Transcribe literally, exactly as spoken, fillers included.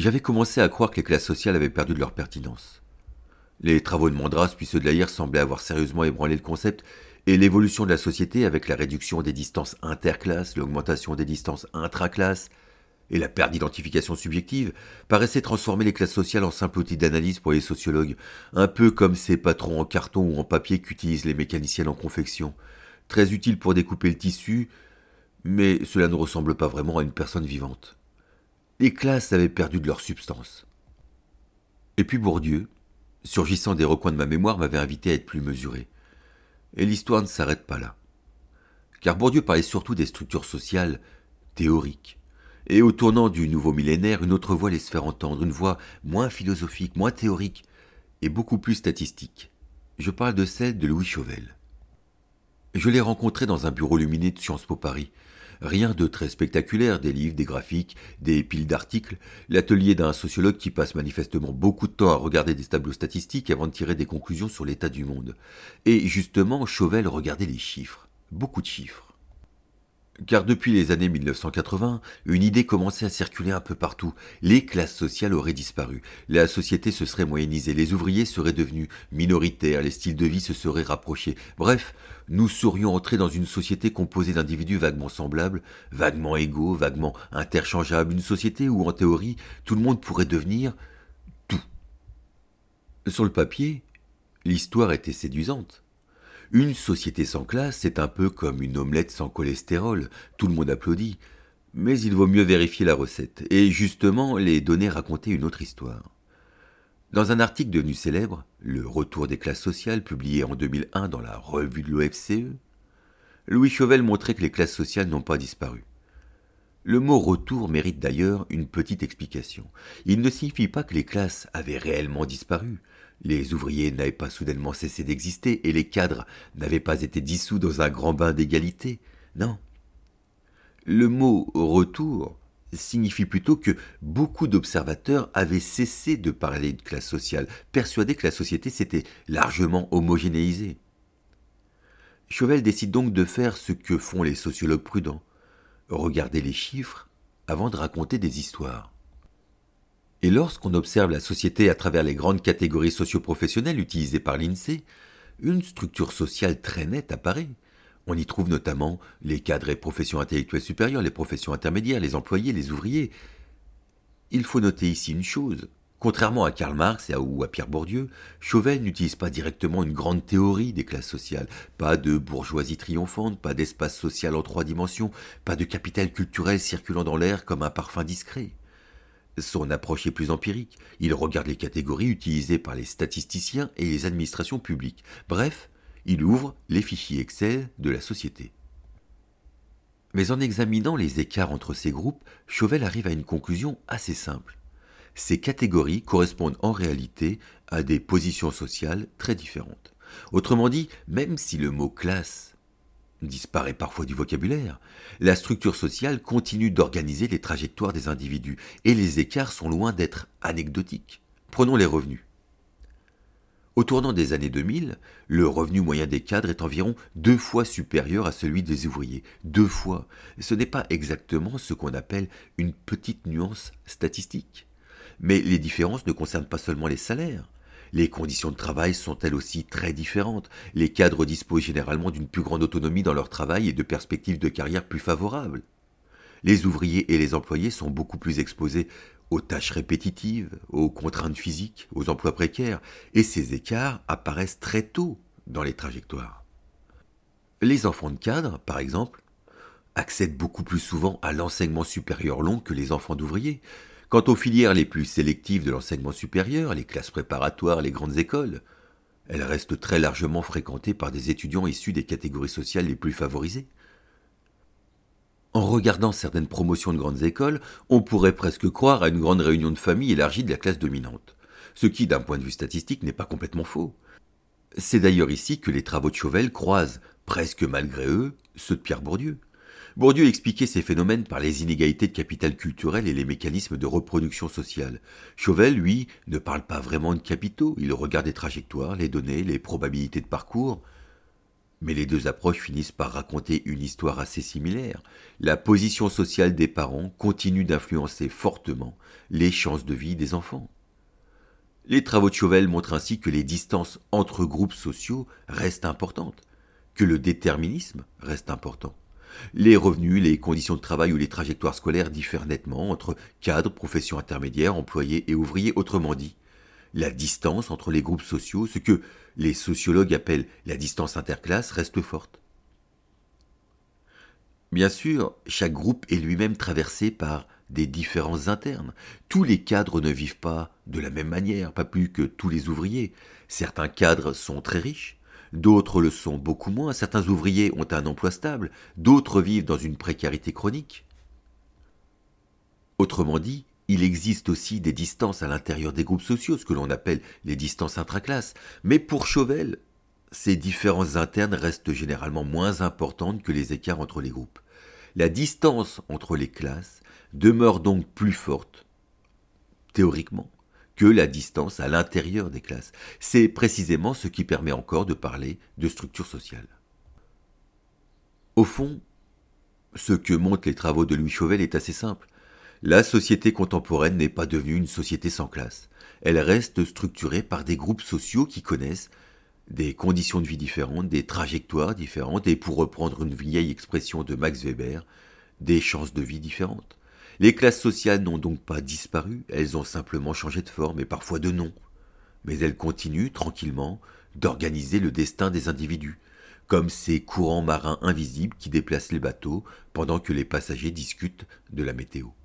J'avais commencé à croire que les classes sociales avaient perdu de leur pertinence. Les travaux de Mandras puis ceux de Laïr semblaient avoir sérieusement ébranlé le concept, et l'évolution de la société avec la réduction des distances interclasses, l'augmentation des distances intraclasses et la perte d'identification subjective paraissait transformer les classes sociales en simple outil d'analyse pour les sociologues, un peu comme ces patrons en carton ou en papier qu'utilisent les mécaniciens en confection. Très utile pour découper le tissu, mais cela ne ressemble pas vraiment à une personne vivante. Les classes avaient perdu de leur substance. Et puis Bourdieu, surgissant des recoins de ma mémoire, m'avait invité à être plus mesuré. Et l'histoire ne s'arrête pas là. Car Bourdieu parlait surtout des structures sociales théoriques. Et au tournant du nouveau millénaire, une autre voix allait se faire entendre, une voix moins philosophique, moins théorique et beaucoup plus statistique. Je parle de celle de Louis Chauvel. Je l'ai rencontré dans un bureau lumineux de Sciences Po Paris. Rien de très spectaculaire, des livres, des graphiques, des piles d'articles, l'atelier d'un sociologue qui passe manifestement beaucoup de temps à regarder des tableaux statistiques avant de tirer des conclusions sur l'état du monde. Et justement, Chauvel regardait les chiffres, beaucoup de chiffres. Car depuis les années mille neuf cent quatre-vingts, une idée commençait à circuler un peu partout. Les classes sociales auraient disparu. La société se serait moyennisée. Les ouvriers seraient devenus minoritaires. Les styles de vie se seraient rapprochés. Bref, nous serions entrés dans une société composée d'individus vaguement semblables, vaguement égaux, vaguement interchangeables. Une société où, en théorie, tout le monde pourrait devenir tout. Sur le papier, l'histoire était séduisante. Une société sans classe, c'est un peu comme une omelette sans cholestérol. Tout le monde applaudit. Mais il vaut mieux vérifier la recette. Et justement, les données racontaient une autre histoire. Dans un article devenu célèbre, Le retour des classes sociales, publié en deux mille un dans la revue de l'O F C E, Louis Chauvel montrait que les classes sociales n'ont pas disparu. Le mot retour mérite d'ailleurs une petite explication. Il ne signifie pas que les classes avaient réellement disparu. Les ouvriers n'avaient pas soudainement cessé d'exister et les cadres n'avaient pas été dissous dans un grand bain d'égalité. Non. Le mot retour signifie plutôt que beaucoup d'observateurs avaient cessé de parler de classe sociale, persuadés que la société s'était largement homogénéisée. Chauvel décide donc de faire ce que font les sociologues prudents, regarder les chiffres avant de raconter des histoires. Et lorsqu'on observe la société à travers les grandes catégories socio-professionnelles utilisées par l'INSEE, une structure sociale très nette apparaît. On y trouve notamment les cadres et professions intellectuelles supérieures, les professions intermédiaires, les employés, les ouvriers. Il faut noter ici une chose. Contrairement à Karl Marx et à, ou à Pierre Bourdieu, Chauvel n'utilise pas directement une grande théorie des classes sociales. Pas de bourgeoisie triomphante, pas d'espace social en trois dimensions, pas de capital culturel circulant dans l'air comme un parfum discret. Son approche est plus empirique. Il regarde les catégories utilisées par les statisticiens et les administrations publiques. Bref, il ouvre les fichiers Excel de la société. Mais en examinant les écarts entre ces groupes, Chauvel arrive à une conclusion assez simple. Ces catégories correspondent en réalité à des positions sociales très différentes. Autrement dit, même si le mot classe disparaît parfois du vocabulaire, la structure sociale continue d'organiser les trajectoires des individus et les écarts sont loin d'être anecdotiques. Prenons les revenus. Au tournant des années deux mille, le revenu moyen des cadres est environ deux fois supérieur à celui des ouvriers. Deux fois. Ce n'est pas exactement ce qu'on appelle une petite nuance statistique. Mais les différences ne concernent pas seulement les salaires. Les conditions de travail sont elles aussi très différentes. Les cadres disposent généralement d'une plus grande autonomie dans leur travail et de perspectives de carrière plus favorables. Les ouvriers et les employés sont beaucoup plus exposés aux tâches répétitives, aux contraintes physiques, aux emplois précaires, et ces écarts apparaissent très tôt dans les trajectoires. Les enfants de cadres, par exemple, accèdent beaucoup plus souvent à l'enseignement supérieur long que les enfants d'ouvriers. Quant aux filières les plus sélectives de l'enseignement supérieur, les classes préparatoires, les grandes écoles, elles restent très largement fréquentées par des étudiants issus des catégories sociales les plus favorisées. En regardant certaines promotions de grandes écoles, on pourrait presque croire à une grande réunion de famille élargie de la classe dominante, ce qui, d'un point de vue statistique, n'est pas complètement faux. C'est d'ailleurs ici que les travaux de Chauvel croisent, presque malgré eux, ceux de Pierre Bourdieu. Bourdieu expliquait ces phénomènes par les inégalités de capital culturel et les mécanismes de reproduction sociale. Chauvel, lui, ne parle pas vraiment de capitaux, il regarde les trajectoires, les données, les probabilités de parcours. Mais les deux approches finissent par raconter une histoire assez similaire. La position sociale des parents continue d'influencer fortement les chances de vie des enfants. Les travaux de Chauvel montrent ainsi que les distances entre groupes sociaux restent importantes, que le déterminisme reste important. Les revenus, les conditions de travail ou les trajectoires scolaires diffèrent nettement entre cadres, professions intermédiaires, employés et ouvriers. Autrement dit, la distance entre les groupes sociaux, ce que les sociologues appellent la distance interclasse, reste forte. Bien sûr, chaque groupe est lui-même traversé par des différences internes. Tous les cadres ne vivent pas de la même manière, pas plus que tous les ouvriers. Certains cadres sont très riches, d'autres le sont beaucoup moins. Certains ouvriers ont un emploi stable, d'autres vivent dans une précarité chronique. Autrement dit, il existe aussi des distances à l'intérieur des groupes sociaux, ce que l'on appelle les distances intraclasses. Mais pour Chauvel, ces différences internes restent généralement moins importantes que les écarts entre les groupes. La distance entre les classes demeure donc plus forte, théoriquement, que la distance à l'intérieur des classes. C'est précisément ce qui permet encore de parler de structure sociale. Au fond, ce que montrent les travaux de Louis Chauvel est assez simple. La société contemporaine n'est pas devenue une société sans classe. Elle reste structurée par des groupes sociaux qui connaissent des conditions de vie différentes, des trajectoires différentes et, pour reprendre une vieille expression de Max Weber, des chances de vie différentes. Les classes sociales n'ont donc pas disparu, elles ont simplement changé de forme et parfois de nom. Mais elles continuent tranquillement d'organiser le destin des individus, comme ces courants marins invisibles qui déplacent les bateaux pendant que les passagers discutent de la météo.